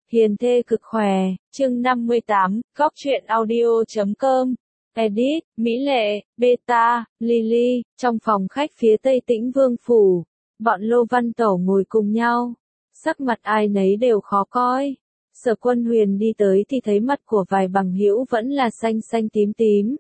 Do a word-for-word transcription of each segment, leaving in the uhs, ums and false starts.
Hiền thê cực khỏe, chương năm mươi tám, góc truyện audio chấm com. Edit, Mỹ Lệ, Beta, Lily, trong phòng khách phía tây Tĩnh Vương phủ, bọn Lô Văn Tẩu ngồi cùng nhau, sắc mặt ai nấy đều khó coi. Sở Quân Huyền đi tới thì thấy mặt của vài bằng hữu vẫn là xanh xanh tím tím.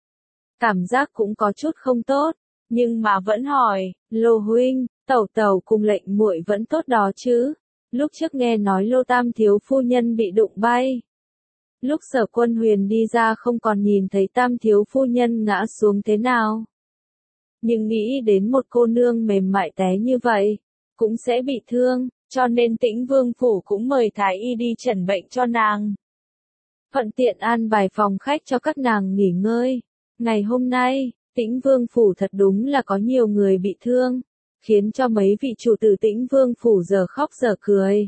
Cảm giác cũng có chút không tốt, nhưng mà vẫn hỏi, Lô huynh, Tẩu Tẩu cùng lệnh muội vẫn tốt đó chứ? Lúc trước nghe nói Lô Tam thiếu phu nhân bị đụng bay. Lúc Sở Quân Huyền đi ra không còn nhìn thấy Tam thiếu phu nhân ngã xuống thế nào. Nhưng nghĩ đến một cô nương mềm mại té như vậy, cũng sẽ bị thương, cho nên Tĩnh Vương phủ cũng mời thái y đi chẩn bệnh cho nàng. Thuận tiện an bài phòng khách cho các nàng nghỉ ngơi. Ngày hôm nay, Tĩnh Vương phủ thật đúng là có nhiều người bị thương, khiến cho mấy vị chủ tử Tĩnh Vương phủ giờ khóc giờ cười.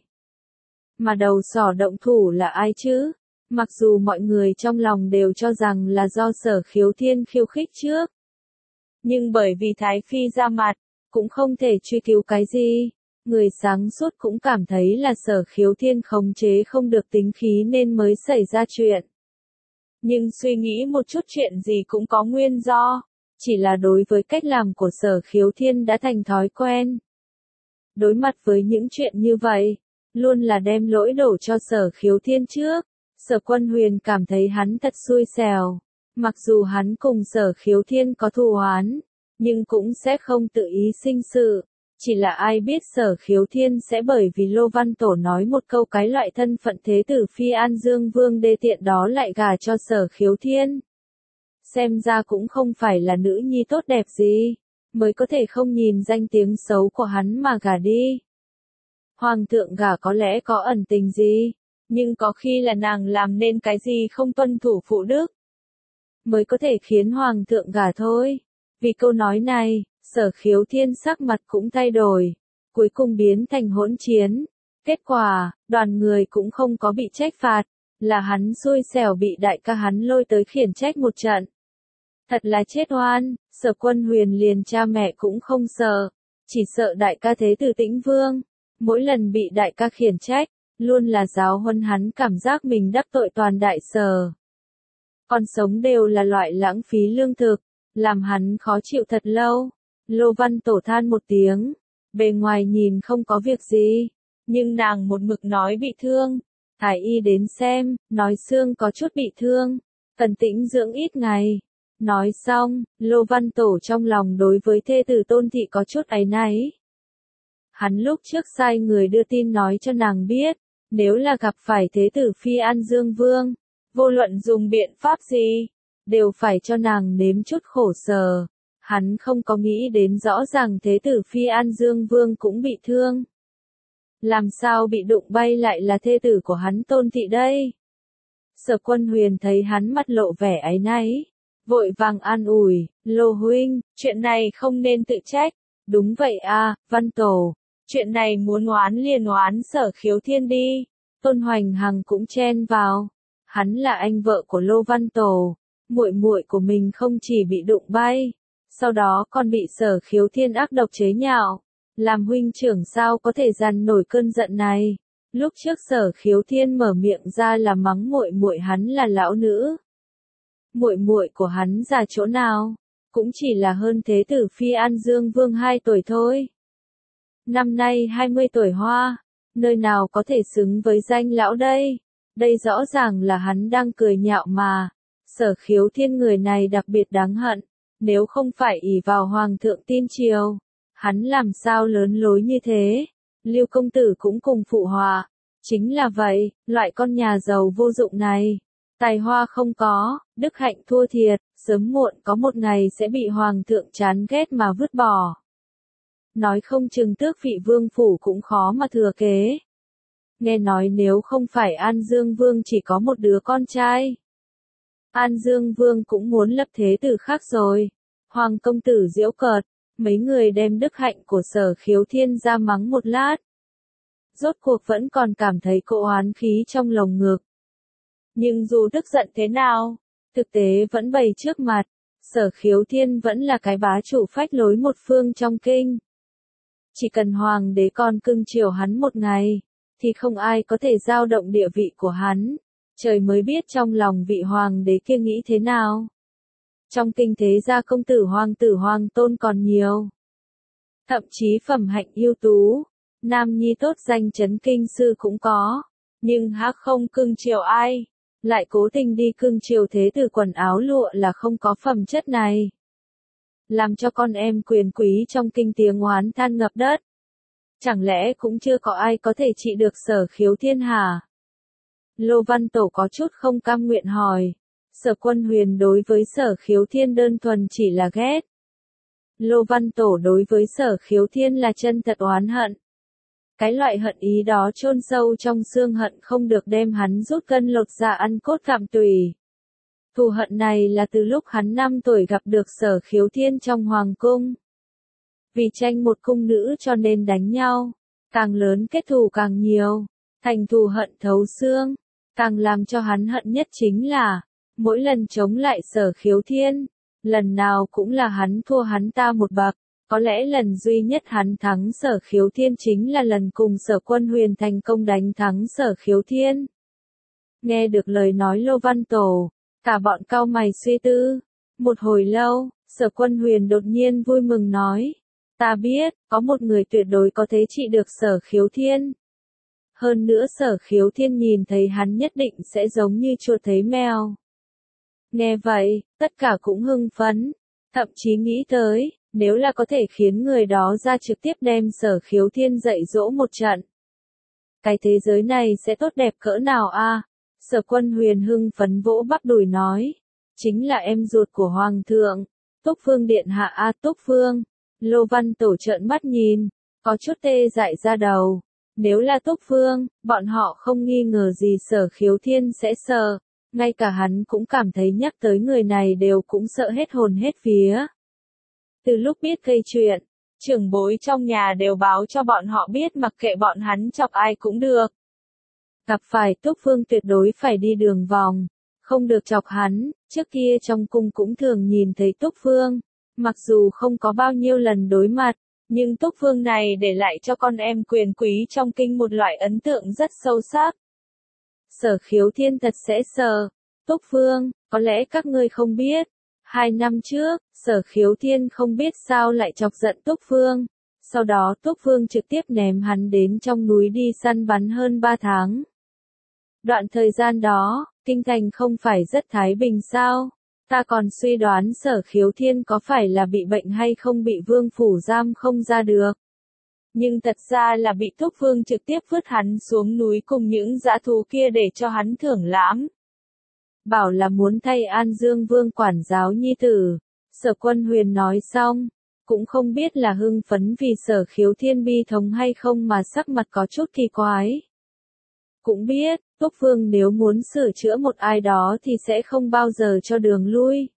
Mà đầu sỏ động thủ là ai chứ? Mặc dù mọi người trong lòng đều cho rằng là do Sở Khiếu Thiên khiêu khích trước. Nhưng bởi vì Thái Phi ra mặt, cũng không thể truy cứu cái gì. Người sáng suốt cũng cảm thấy là Sở Khiếu Thiên khống chế không được tính khí nên mới xảy ra chuyện. Nhưng suy nghĩ một chút chuyện gì cũng có nguyên do. Chỉ là đối với cách làm của Sở Khiếu Thiên đã thành thói quen. Đối mặt với những chuyện như vậy, luôn là đem lỗi đổ cho Sở Khiếu Thiên trước. Sở Quân Huyền cảm thấy hắn thật xui xẻo. Mặc dù hắn cùng Sở Khiếu Thiên có thù oán, nhưng cũng sẽ không tự ý sinh sự. Chỉ là ai biết Sở Khiếu Thiên sẽ bởi vì Lô Văn Tổ nói một câu cái loại thân phận thế tử phi An Dương Vương đê tiện đó lại gả cho Sở Khiếu Thiên. Xem ra cũng không phải là nữ nhi tốt đẹp gì, mới có thể không nhìn danh tiếng xấu của hắn mà gả đi. Hoàng thượng gả có lẽ có ẩn tình gì, nhưng có khi là nàng làm nên cái gì không tuân thủ phụ đức, mới có thể khiến Hoàng thượng gả thôi. Vì câu nói này, Sở Khiếu Thiên sắc mặt cũng thay đổi, cuối cùng biến thành hỗn chiến. Kết quả, đoàn người cũng không có bị trách phạt, là hắn xui xẻo bị đại ca hắn lôi tới khiển trách một trận. Thật là chết oan, Sở Quân Huyền liền cha mẹ cũng không sợ, chỉ sợ đại ca thế tử Tĩnh Vương. Mỗi lần bị đại ca khiển trách, luôn là giáo huấn hắn cảm giác mình đắc tội toàn đại Sở. Còn sống đều là loại lãng phí lương thực, làm hắn khó chịu thật lâu. Lô Văn Tổ than một tiếng, bề ngoài nhìn không có việc gì, nhưng nàng một mực nói bị thương. Thái y đến xem, nói xương có chút bị thương, cần tĩnh dưỡng ít ngày. Nói xong, Lô Văn Tổ trong lòng đối với thê tử Tôn Thị có chút áy náy. Hắn lúc trước sai người đưa tin nói cho nàng biết, nếu là gặp phải thế tử phi An Dương Vương, vô luận dùng biện pháp gì, đều phải cho nàng nếm chút khổ sở. Hắn không có nghĩ đến rõ ràng thế tử phi An Dương Vương cũng bị thương. Làm sao bị đụng bay lại là thê tử của hắn Tôn Thị đây? Sở Quân Huyền thấy hắn mặt lộ vẻ áy náy, vội vàng an ủi, Lô huynh, chuyện này không nên tự trách. Đúng vậy à, Văn Tổ, chuyện này muốn oán liền oán Sở Khiếu Thiên đi. Tôn Hoành Hằng cũng chen vào, hắn là anh vợ của Lô Văn Tổ, muội muội của mình không chỉ bị đụng bay, sau đó còn bị Sở Khiếu Thiên ác độc chế nhạo. Làm huynh trưởng sao có thể dằn nổi cơn giận này? Lúc trước Sở Khiếu Thiên mở miệng ra là mắng muội muội hắn là lão nữ. Muội muội của hắn già chỗ nào? Cũng chỉ là hơn thế tử phi An Dương Vương hai tuổi thôi. Năm nay hai mươi tuổi hoa, nơi nào có thể xứng với danh lão đây? Đây rõ ràng là hắn đang cười nhạo mà. Sở Khiếu Thiên người này đặc biệt đáng hận, nếu không phải ỷ vào Hoàng thượng tin triều, hắn làm sao lớn lối như thế? Lưu công tử cũng cùng phụ họa, chính là vậy, loại con nhà giàu vô dụng này, tài hoa không có, đức hạnh thua thiệt, sớm muộn có một ngày sẽ bị Hoàng thượng chán ghét mà vứt bỏ. Nói không chừng tước vị vương phủ cũng khó mà thừa kế. Nghe nói nếu không phải An Dương Vương chỉ có một đứa con trai, An Dương Vương cũng muốn lập thế tử khác rồi. Hoàng công tử giễu cợt, mấy người đem đức hạnh của Sở Khiếu Thiên ra mắng một lát. Rốt cuộc vẫn còn cảm thấy cỗ oán khí trong lồng ngực. Nhưng dù tức giận thế nào, thực tế vẫn bày trước mặt, Sở Khiếu Thiên vẫn là cái bá chủ phách lối một phương trong kinh. Chỉ cần Hoàng đế còn cưng chiều hắn một ngày, thì không ai có thể dao động địa vị của hắn. Trời mới biết trong lòng vị hoàng đế kia nghĩ thế nào. Trong kinh thế gia công tử hoàng tử hoàng tôn còn nhiều. Thậm chí phẩm hạnh ưu tú, nam nhi tốt danh chấn kinh sư cũng có. Nhưng hắc không cưng chiều ai, lại cố tình đi cưng chiều thế tử quần áo lụa là không có phẩm chất này. Làm cho con em quyền quý trong kinh tiếng oán than ngập đất. Chẳng lẽ cũng chưa có ai có thể trị được Sở Khiếu Thiên hả? Lô Văn Tổ có chút không cam nguyện hỏi. Sở Quân Huyền đối với Sở Khiếu Thiên đơn thuần chỉ là ghét. Lô Văn Tổ đối với Sở Khiếu Thiên là chân thật oán hận. Cái loại hận ý đó chôn sâu trong xương hận không được đem hắn rút cân lột ra ăn cốt cạm tùy. Thù hận này là từ lúc hắn năm tuổi gặp được Sở Khiếu Thiên trong hoàng cung. Vì tranh một cung nữ cho nên đánh nhau. Càng lớn kết thù càng nhiều. Thành thù hận thấu xương. Càng làm cho hắn hận nhất chính là, mỗi lần chống lại Sở Khiếu Thiên, lần nào cũng là hắn thua hắn ta một bậc. Có lẽ lần duy nhất hắn thắng Sở Khiếu Thiên chính là lần cùng Sở Quân Huyền thành công đánh thắng Sở Khiếu Thiên. Nghe được lời nói Lô Văn Tổ, cả bọn cau mày suy tư. Một hồi lâu, Sở Quân Huyền đột nhiên vui mừng nói. Ta biết, có một người tuyệt đối có thể trị được Sở Khiếu Thiên. Hơn nữa Sở Khiếu Thiên nhìn thấy hắn nhất định sẽ giống như chuột thấy mèo. Nghe vậy, tất cả cũng hưng phấn, thậm chí nghĩ tới, nếu là có thể khiến người đó ra trực tiếp đem Sở Khiếu Thiên dạy dỗ một trận. Cái thế giới này sẽ tốt đẹp cỡ nào a? À? Sở Quân Huyền hưng phấn vỗ bắp đùi nói. Chính là em ruột của Hoàng thượng, Túc Phương Điện Hạ a à, Túc Phương. Lô Văn Tổ trợn mắt nhìn, có chút tê dại ra đầu. Nếu là Túc Phương, bọn họ không nghi ngờ gì Sở Khiếu Thiên sẽ sợ. Ngay cả hắn cũng cảm thấy nhắc tới người này đều cũng sợ hết hồn hết vía. Từ lúc biết gây chuyện, trưởng bối trong nhà đều báo cho bọn họ biết mặc kệ bọn hắn chọc ai cũng được. Gặp phải Túc Phương tuyệt đối phải đi đường vòng, không được chọc hắn. Trước kia trong cung cũng thường nhìn thấy Túc Phương, mặc dù không có bao nhiêu lần đối mặt, nhưng Túc Phương này để lại cho con em quyền quý trong kinh một loại ấn tượng rất sâu sắc. Sở Khiếu Thiên thật sẽ sợ. Túc Phương, có lẽ các ngươi không biết. Hai năm trước, Sở Khiếu Thiên không biết sao lại chọc giận Túc Phương. Sau đó Túc Phương trực tiếp ném hắn đến trong núi đi săn bắn hơn ba tháng. Đoạn thời gian đó, kinh thành không phải rất thái bình sao? Ta còn suy đoán Sở Khiếu Thiên có phải là bị bệnh hay không bị vương phủ giam không ra được. Nhưng thật ra là bị Túc Phương trực tiếp vứt hắn xuống núi cùng những dã thú kia để cho hắn thưởng lãm. Bảo là muốn thay An Dương Vương quản giáo nhi tử. Sở Quân Huyền nói xong, cũng không biết là hưng phấn vì Sở Khiếu Thiên bi thống hay không mà sắc mặt có chút kỳ quái. Cũng biết, Túc Phương nếu muốn sửa chữa một ai đó thì sẽ không bao giờ cho đường lui.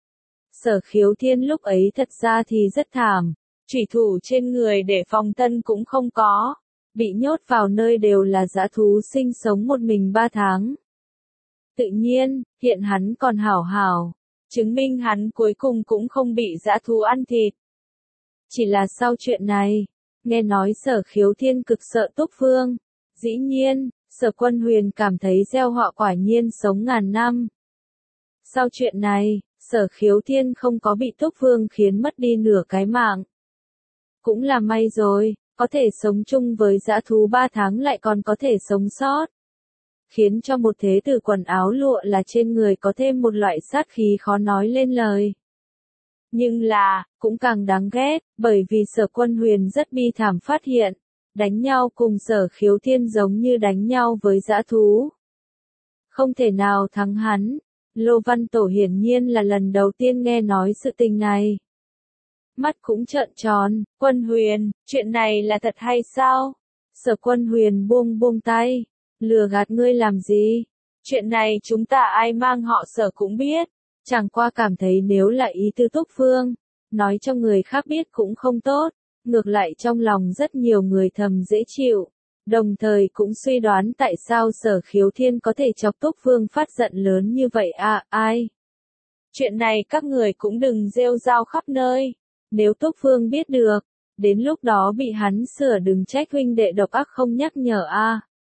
Sở Khiếu Thiên lúc ấy thật ra thì rất thảm, chủy thủ trên người để phòng thân cũng không có, bị nhốt vào nơi đều là dã thú sinh sống một mình ba tháng. Tự nhiên, hiện hắn còn hảo hảo, chứng minh hắn cuối cùng cũng không bị dã thú ăn thịt. Chỉ là sau chuyện này, nghe nói Sở Khiếu Thiên cực sợ Túc Phương, dĩ nhiên, Sở Quân Huyền cảm thấy gieo họa quả nhiên sống ngàn năm. Sau chuyện này, Sở Khiếu Thiên không có bị Túc Phương khiến mất đi nửa cái mạng. Cũng là may rồi, có thể sống chung với dã thú ba tháng lại còn có thể sống sót. Khiến cho một thế tử quần áo lụa là trên người có thêm một loại sát khí khó nói lên lời. Nhưng là, cũng càng đáng ghét, bởi vì Sở Quân Huyền rất bi thảm phát hiện, đánh nhau cùng Sở Khiếu Thiên giống như đánh nhau với dã thú. Không thể nào thắng hắn. Lô Văn Tổ hiển nhiên là lần đầu tiên nghe nói sự tình này. Mắt cũng trợn tròn. Quân Huyền, chuyện này là thật hay sao? Sở Quân Huyền buông buông tay. Lừa gạt ngươi làm gì? Chuyện này chúng ta ai mang họ Sở cũng biết. Chẳng qua cảm thấy nếu là ý tư Túc Phương, nói cho người khác biết cũng không tốt. Ngược lại trong lòng rất nhiều người thầm dễ chịu. Đồng thời cũng suy đoán tại sao Sở Khiếu Thiên có thể chọc Túc Phương phát giận lớn như vậy à, ai? Chuyện này các người cũng đừng rêu rao khắp nơi. Nếu Túc Phương biết được, đến lúc đó bị hắn sửa đừng trách huynh đệ độc ác không nhắc nhở a. À.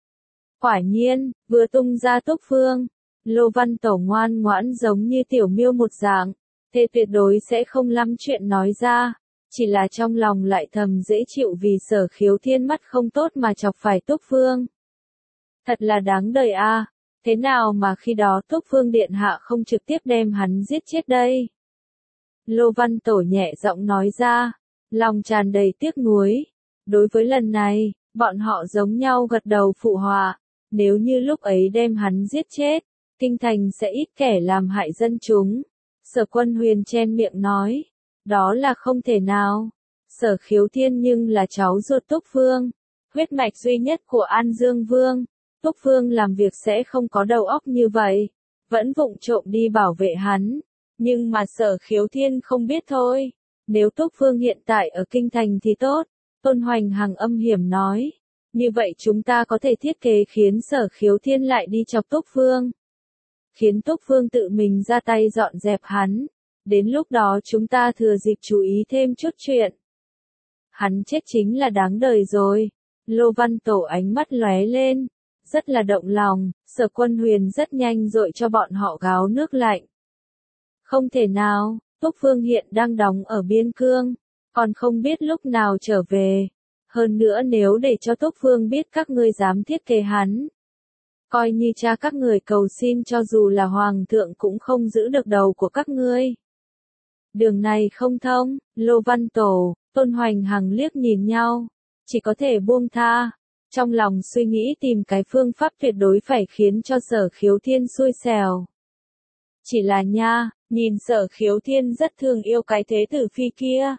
Quả nhiên, vừa tung ra Túc Vương, Lô Văn Tổ ngoan ngoãn giống như tiểu miêu một dạng, thế tuyệt đối sẽ không lắm chuyện nói ra, chỉ là trong lòng lại thầm dễ chịu vì Sở Khiếu Thiên mắt không tốt mà chọc phải Túc Vương. Thật là đáng đời a, thế nào mà khi đó Túc Vương điện hạ không trực tiếp đem hắn giết chết đây? Lô Văn Tổ nhẹ giọng nói ra, lòng tràn đầy tiếc nuối. Đối với lần này, bọn họ giống nhau gật đầu phụ họa, nếu như lúc ấy đem hắn giết chết, kinh thành sẽ ít kẻ làm hại dân chúng. Sở Quân Huyền chen miệng nói, đó là không thể nào. Sở Khiếu Thiên nhưng là cháu ruột Túc Vương, huyết mạch duy nhất của An Dương Vương. Túc Vương làm việc sẽ không có đầu óc như vậy, vẫn vụng trộm đi bảo vệ hắn. Nhưng mà Sở Khiếu Thiên không biết thôi, nếu Túc Vương hiện tại ở kinh thành thì tốt. Tôn Hoành Hằng âm hiểm nói, như vậy chúng ta có thể thiết kế khiến Sở Khiếu Thiên lại đi chọc Túc Vương. Khiến Túc Vương tự mình ra tay dọn dẹp hắn. Đến lúc đó chúng ta thừa dịp chú ý thêm chút chuyện. Hắn chết chính là đáng đời rồi. Lô Văn Tổ ánh mắt lóe lên, rất là động lòng. Sở Quân Huyền rất nhanh dội cho bọn họ gáo nước lạnh. Không thể nào, Túc Vương hiện đang đóng ở biên cương, còn không biết lúc nào trở về. Hơn nữa nếu để cho Túc Vương biết các ngươi dám thiết kế hắn, coi như cha các người cầu xin cho dù là hoàng thượng cũng không giữ được đầu của các ngươi. Đường này không thông. Lô Văn Tổ, Tôn Hoành Hằng liếc nhìn nhau, chỉ có thể buông tha, trong lòng suy nghĩ tìm cái phương pháp tuyệt đối phải khiến cho Sở Khiếu Thiên xui xẻo. Chỉ là nha, nhìn Sở Khiếu Thiên rất thương yêu cái thế tử phi kia.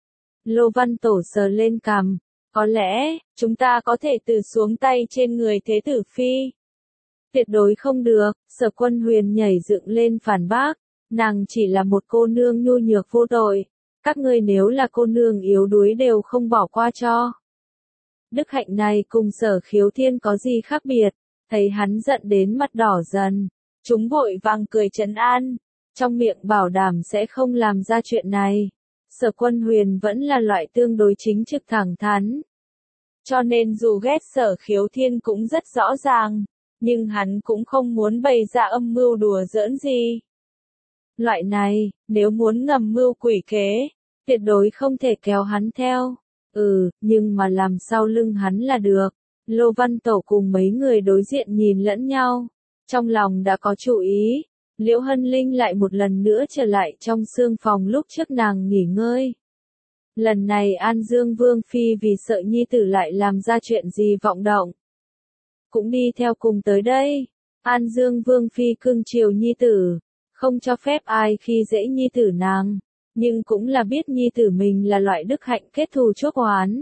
Lô Văn Tổ sờ lên cằm, có lẽ, chúng ta có thể từ xuống tay trên người thế tử phi. Tuyệt đối không được. Sở Quân Huyền nhảy dựng lên phản bác, nàng chỉ là một cô nương nhu nhược vô tội, các ngươi nếu là cô nương yếu đuối đều không bỏ qua cho. Đức hạnh này cùng Sở Khiếu Thiên có gì khác biệt? Thấy hắn giận đến mặt đỏ dần, chúng vội vàng cười trấn an, trong miệng bảo đảm sẽ không làm ra chuyện này. Sở Quân Huyền vẫn là loại tương đối chính trực thẳng thắn, cho nên dù ghét Sở Khiếu Thiên cũng rất rõ ràng, nhưng hắn cũng không muốn bày ra âm mưu đùa giỡn gì. Loại này, nếu muốn ngầm mưu quỷ kế, tuyệt đối không thể kéo hắn theo. Ừ, nhưng mà làm sau lưng hắn là được. Lô Văn Tổ cùng mấy người đối diện nhìn lẫn nhau, trong lòng đã có chủ ý. Liễu Hân Linh lại một lần nữa trở lại trong xương phòng lúc trước nàng nghỉ ngơi. Lần này An Dương Vương Phi vì sợ nhi tử lại làm ra chuyện gì vọng động, cũng đi theo cùng tới đây. An Dương Vương Phi cưng chiều nhi tử, không cho phép ai khi dễ nhi tử nàng, nhưng cũng là biết nhi tử mình là loại đức hạnh kết thù chuốc oán.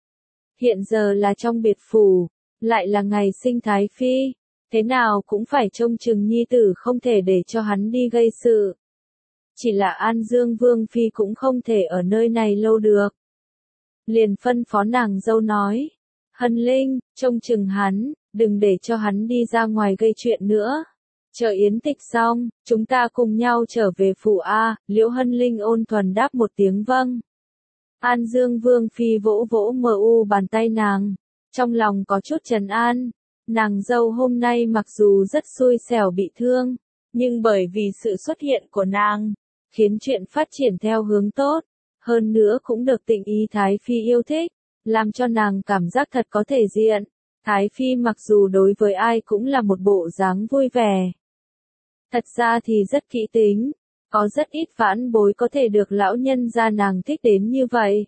Hiện giờ là trong biệt phủ, lại là ngày sinh Thái Phi, thế nào cũng phải trông chừng nhi tử không thể để cho hắn đi gây sự. Chỉ là An Dương Vương Phi cũng không thể ở nơi này lâu được. Liền phân phó nàng dâu nói, Hân Linh, trông chừng hắn, đừng để cho hắn đi ra ngoài gây chuyện nữa. Chờ yến tịch xong, chúng ta cùng nhau trở về phủ A. Liễu Hân Linh ôn thuần đáp một tiếng vâng. An Dương Vương Phi vỗ vỗ mờ u bàn tay nàng, trong lòng có chút trấn an. Nàng dâu hôm nay mặc dù rất xui xẻo bị thương, nhưng bởi vì sự xuất hiện của nàng, khiến chuyện phát triển theo hướng tốt, hơn nữa cũng được Tịnh Ý Thái Phi yêu thích, làm cho nàng cảm giác thật có thể diện. Thái Phi mặc dù đối với ai cũng là một bộ dáng vui vẻ, thật ra thì rất kỹ tính, có rất ít vãn bối có thể được lão nhân gia nàng thích đến như vậy.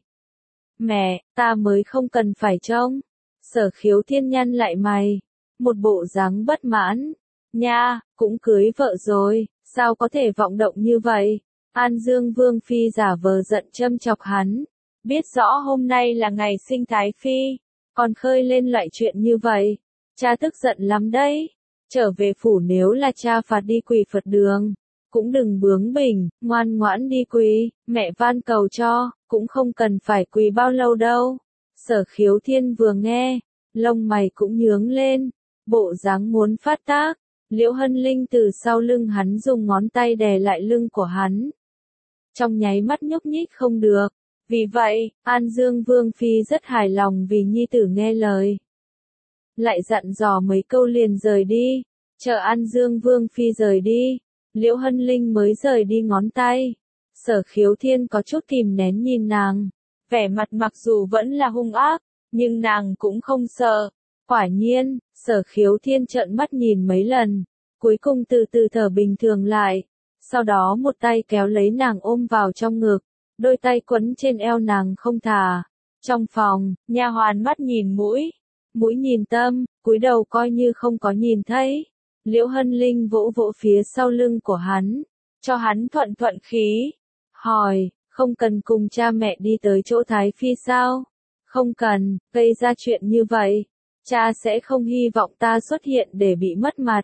Mẹ, ta mới không cần phải trông. Sở Khiếu Thiên nhăn lại mày, một bộ dáng bất mãn. Nha, cũng cưới vợ rồi, sao có thể vọng động như vậy? An Dương Vương Phi giả vờ giận châm chọc hắn, biết rõ hôm nay là ngày sinh Thái Phi, còn khơi lên loại chuyện như vậy, cha tức giận lắm đấy. Trở về phủ nếu là cha phạt đi quỳ Phật đường, cũng đừng bướng bỉnh, ngoan ngoãn đi quỳ, mẹ van cầu cho, cũng không cần phải quỳ bao lâu đâu. Sở Khiếu Thiên vừa nghe, lông mày cũng nhướng lên, bộ dáng muốn phát tác. Liễu Hân Linh từ sau lưng hắn dùng ngón tay đè lại lưng của hắn, trong nháy mắt nhúc nhích không được. Vì vậy, An Dương Vương Phi rất hài lòng vì nhi tử nghe lời. lại dặn dò mấy câu liền rời đi, chờ An Dương Vương Phi rời đi, Liễu Hân Linh mới rời đi ngón tay. Sở Khiếu Thiên có chút kìm nén nhìn nàng, vẻ mặt mặc dù vẫn là hung ác, nhưng nàng cũng không sợ. Quả nhiên, Sở Khiếu Thiên trợn mắt nhìn mấy lần, cuối cùng từ từ thở bình thường lại, sau đó một tay kéo lấy nàng ôm vào trong ngực, đôi tay quấn trên eo nàng không thả. Trong phòng, nha hoàn mắt nhìn mũi, mũi nhìn tâm, cúi đầu coi như không có nhìn thấy. Liễu Hân Linh vỗ vỗ phía sau lưng của hắn, cho hắn thuận thuận khí, hỏi, không cần cùng cha mẹ đi tới chỗ Thái Phi sao? Không cần, gây ra chuyện như vậy, cha sẽ không hy vọng ta xuất hiện để bị mất mặt.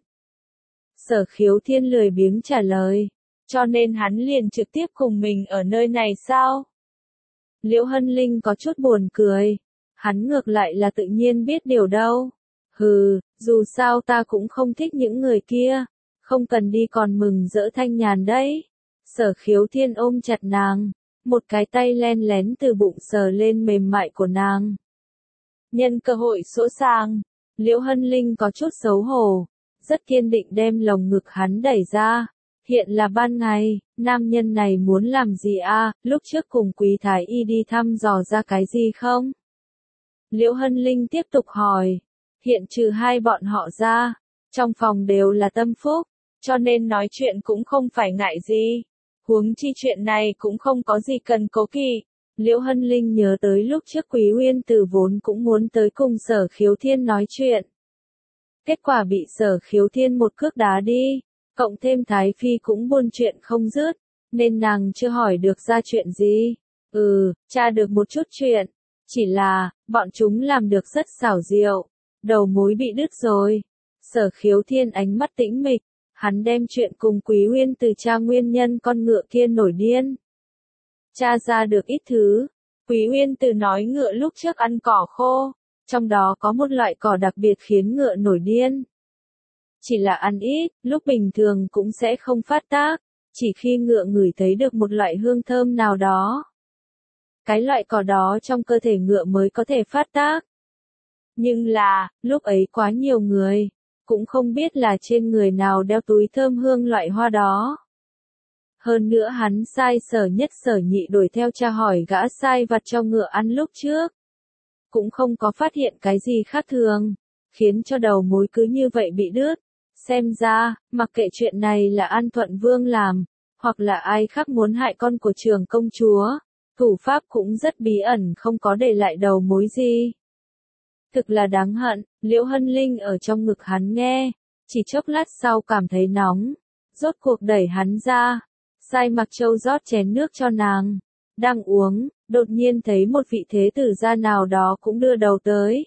Sở Khiếu Thiên lười biếng trả lời, cho nên hắn liền trực tiếp cùng mình ở nơi này sao? Liễu Hân Linh có chút buồn cười, hắn ngược lại là tự nhiên biết điều đâu. Hừ, dù sao ta cũng không thích những người kia, không cần đi còn mừng rỡ thanh nhàn đấy. Sở Khiếu Thiên ôm chặt nàng, một cái tay len lén từ bụng sờ lên mềm mại của nàng. Nhân cơ hội sỗ sàng, Liễu Hân Linh có chút xấu hổ, rất kiên định đem lồng ngực hắn đẩy ra. Hiện là ban ngày, nam nhân này muốn làm gì a? Lúc trước cùng Quý Thái Y đi thăm dò ra cái gì không? Liễu Hân Linh tiếp tục hỏi. Hiện trừ hai bọn họ ra, trong phòng đều là tâm phúc, cho nên nói chuyện cũng không phải ngại gì. Huống chi chuyện này cũng không có gì cần cố kỵ. Liễu Hân Linh nhớ tới lúc trước Quý Uyên Tử vốn cũng muốn tới cùng Sở Khiếu Thiên nói chuyện. Kết quả bị Sở Khiếu Thiên một cước đá đi, cộng thêm Thái Phi cũng buôn chuyện không dứt, nên nàng chưa hỏi được ra chuyện gì. Ừ, tra được một chút chuyện, chỉ là, bọn chúng làm được rất xảo diệu, đầu mối bị đứt rồi. Sở Khiếu Thiên ánh mắt tĩnh mịch, hắn đem chuyện cùng Quý Uyên Tử tra nguyên nhân con ngựa kia nổi điên. Tra ra được ít thứ, Quý Uyên Tử nói ngựa lúc trước ăn cỏ khô, trong đó có một loại cỏ đặc biệt khiến ngựa nổi điên. Chỉ là ăn ít, lúc bình thường cũng sẽ không phát tác, chỉ khi ngựa ngửi thấy được một loại hương thơm nào đó. Cái loại cỏ đó trong cơ thể ngựa mới có thể phát tác. Nhưng là, lúc ấy quá nhiều người, cũng không biết là trên người nào đeo túi thơm hương loại hoa đó. Hơn nữa hắn sai Sở Nhất Sở Nhị đuổi theo tra hỏi gã sai vặt cho ngựa ăn lúc trước. Cũng không có phát hiện cái gì khác thường, khiến cho đầu mối cứ như vậy bị đứt. Xem ra, mặc kệ chuyện này là An Thuận Vương làm, hoặc là ai khác muốn hại con của Trường công chúa, thủ pháp cũng rất bí ẩn không có để lại đầu mối gì. Thực là đáng hận, Liễu Hân Linh ở trong ngực hắn nghe, chỉ chốc lát sau cảm thấy nóng, rốt cuộc đẩy hắn ra, sai Mặc Châu rót chén nước cho nàng, đang uống, đột nhiên thấy một vị thế tử gia nào đó cũng đưa đầu tới.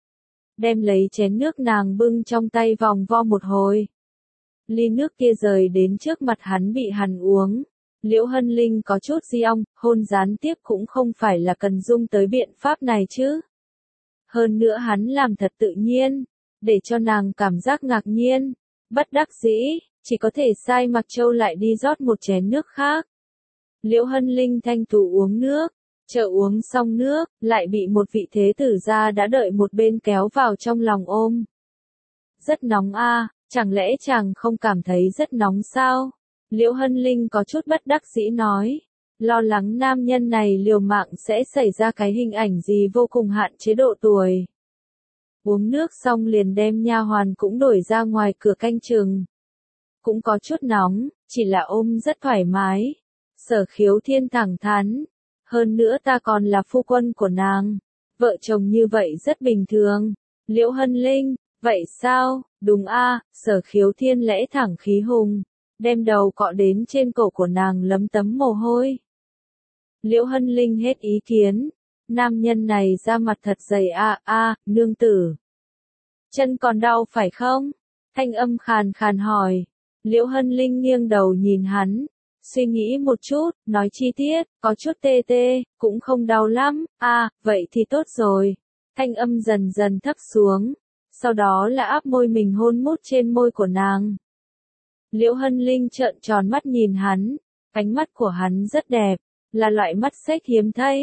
Đem lấy chén nước nàng bưng trong tay vòng vo một hồi. Ly nước kia rời đến trước mặt hắn bị hắn uống. Liễu Hân Linh có chút di ong, hôn gián tiếp cũng không phải là cần dung tới biện pháp này chứ. Hơn nữa hắn làm thật tự nhiên, để cho nàng cảm giác ngạc nhiên, bất đắc dĩ, chỉ có thể sai Mặc Châu lại đi rót một chén nước khác. Liễu Hân Linh thanh thủ uống nước, chờ uống xong nước, lại bị một vị thế tử gia đã đợi một bên kéo vào trong lòng ôm. Rất nóng a, à, chẳng lẽ chàng không cảm thấy rất nóng sao? Liễu Hân Linh có chút bất đắc dĩ nói, lo lắng nam nhân này liều mạng sẽ xảy ra cái hình ảnh gì vô cùng hạn chế độ tuổi. Uống nước xong liền đem nha hoàn cũng đổi ra ngoài cửa canh chừng. Cũng có chút nóng, chỉ là ôm rất thoải mái. Sở Khiếu Thiên thẳng thắn. Hơn nữa ta còn là phu quân của nàng. Vợ chồng như vậy rất bình thường. Liễu Hân Linh, vậy sao, đúng a, Sở Khiếu Thiên lẽ thẳng khí hùng, đem đầu cọ đến trên cổ của nàng lấm tấm mồ hôi. Liễu Hân Linh hết ý kiến, nam nhân này da mặt thật dày a a, nương tử. Chân còn đau phải không? Thanh âm khàn khàn hỏi. Liễu Hân Linh nghiêng đầu nhìn hắn. Suy nghĩ một chút, nói chi tiết, có chút tê tê, cũng không đau lắm, à, vậy thì tốt rồi. Thanh âm dần dần thấp xuống, sau đó là áp môi mình hôn mút trên môi của nàng. Liễu Hân Linh trợn tròn mắt nhìn hắn, ánh mắt của hắn rất đẹp, là loại mắt xếch hiếm thấy,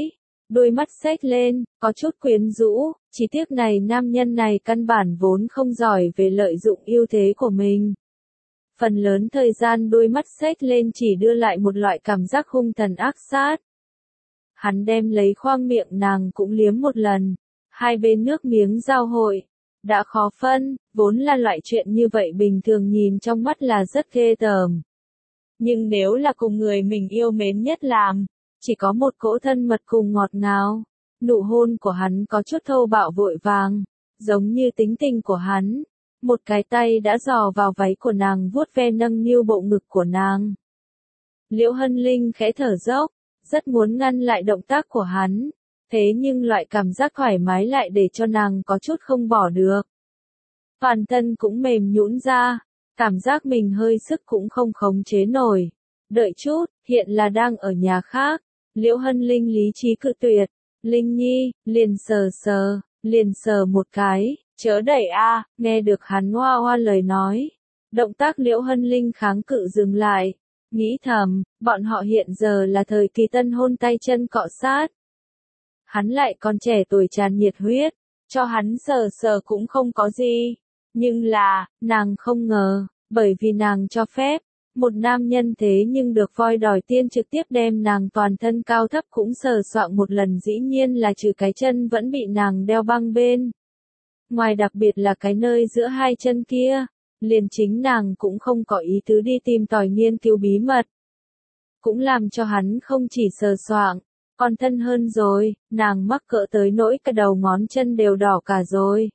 đôi mắt xếch lên, có chút quyến rũ, chỉ tiếc này nam nhân này căn bản vốn không giỏi về lợi dụng ưu thế của mình. Phần lớn thời gian đôi mắt xếch lên chỉ đưa lại một loại cảm giác hung thần ác sát. Hắn đem lấy khoang miệng nàng cũng liếm một lần, hai bên nước miếng giao hội, đã khó phân, vốn là loại chuyện như vậy bình thường nhìn trong mắt là rất ghê tởm. Nhưng nếu là cùng người mình yêu mến nhất làm, chỉ có một cỗ thân mật cùng ngọt ngào, nụ hôn của hắn có chút thô bạo vội vàng, giống như tính tình của hắn. Một cái tay đã dò vào váy của nàng vuốt ve nâng niu bộ ngực của nàng. Liễu Hân Linh khẽ thở dốc, rất muốn ngăn lại động tác của hắn, thế nhưng loại cảm giác thoải mái lại để cho nàng có chút không bỏ được. Toàn thân cũng mềm nhũn ra, cảm giác mình hơi sức cũng không khống chế nổi. Đợi chút, hiện là đang ở nhà khác, Liễu Hân Linh lý trí cự tuyệt, Linh Nhi, liền sờ sờ, liền sờ một cái, chớ đẩy a, nghe được hắn hoa hoa lời nói. Động tác Liễu Hân Linh kháng cự dừng lại, nghĩ thầm, bọn họ hiện giờ là thời kỳ tân hôn tay chân cọ sát. Hắn lại còn trẻ tuổi tràn nhiệt huyết, cho hắn sờ sờ cũng không có gì. Nhưng là, nàng không ngờ, bởi vì nàng cho phép, một nam nhân thế nhưng được voi đòi tiên trực tiếp đem nàng toàn thân cao thấp cũng sờ soạng một lần, dĩ nhiên là trừ cái chân vẫn bị nàng đeo băng bên. Ngoài đặc biệt là cái nơi giữa hai chân kia, liền chính nàng cũng không có ý tứ đi tìm tòi nghiên cứu bí mật. Cũng làm cho hắn không chỉ sờ soạng, còn thân hơn rồi, nàng mắc cỡ tới nỗi cả đầu ngón chân đều đỏ cả rồi.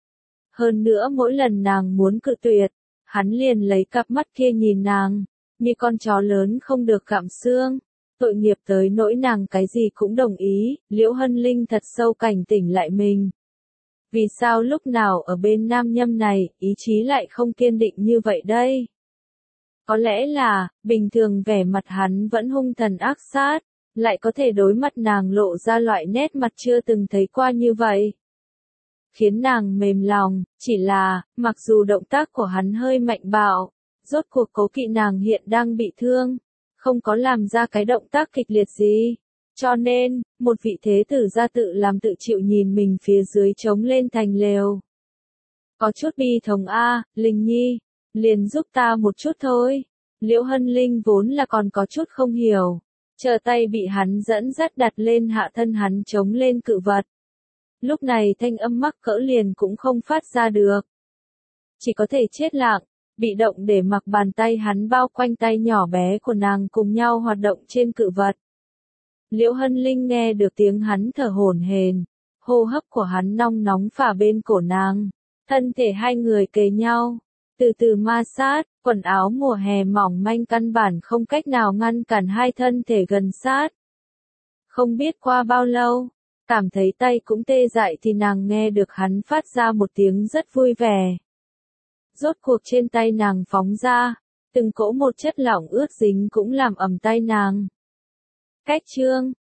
Hơn nữa mỗi lần nàng muốn cự tuyệt, hắn liền lấy cặp mắt kia nhìn nàng, như con chó lớn không được gặm xương. Tội nghiệp tới nỗi nàng cái gì cũng đồng ý, Liễu Hân Linh thật sâu cảnh tỉnh lại mình. Vì sao lúc nào ở bên nam nhâm này, ý chí lại không kiên định như vậy đây? Có lẽ là, bình thường vẻ mặt hắn vẫn hung thần ác sát, lại có thể đối mặt nàng lộ ra loại nét mặt chưa từng thấy qua như vậy. Khiến nàng mềm lòng, chỉ là, mặc dù động tác của hắn hơi mạnh bạo, rốt cuộc cố kỵ nàng hiện đang bị thương, không có làm ra cái động tác kịch liệt gì. Cho nên, một vị thế tử gia tự làm tự chịu nhìn mình phía dưới trống lên thành lều. Có chút bi thống a, Linh Nhi, liền giúp ta một chút thôi. Liễu Hân Linh vốn là còn có chút không hiểu, chờ tay bị hắn dẫn dắt đặt lên hạ thân hắn trống lên cự vật. Lúc này thanh âm mắc cỡ liền cũng không phát ra được. Chỉ có thể chết lặng, bị động để mặc bàn tay hắn bao quanh tay nhỏ bé của nàng cùng nhau hoạt động trên cự vật. Liễu Hân Linh nghe được tiếng hắn thở hổn hển, hô hấp của hắn nong nóng phả bên cổ nàng, thân thể hai người kề nhau, từ từ ma sát, quần áo mùa hè mỏng manh căn bản không cách nào ngăn cản hai thân thể gần sát. Không biết qua bao lâu, cảm thấy tay cũng tê dại thì nàng nghe được hắn phát ra một tiếng rất vui vẻ. Rốt cuộc trên tay nàng phóng ra, từng cỗ một chất lỏng ướt dính cũng làm ẩm tay nàng. Cách chương,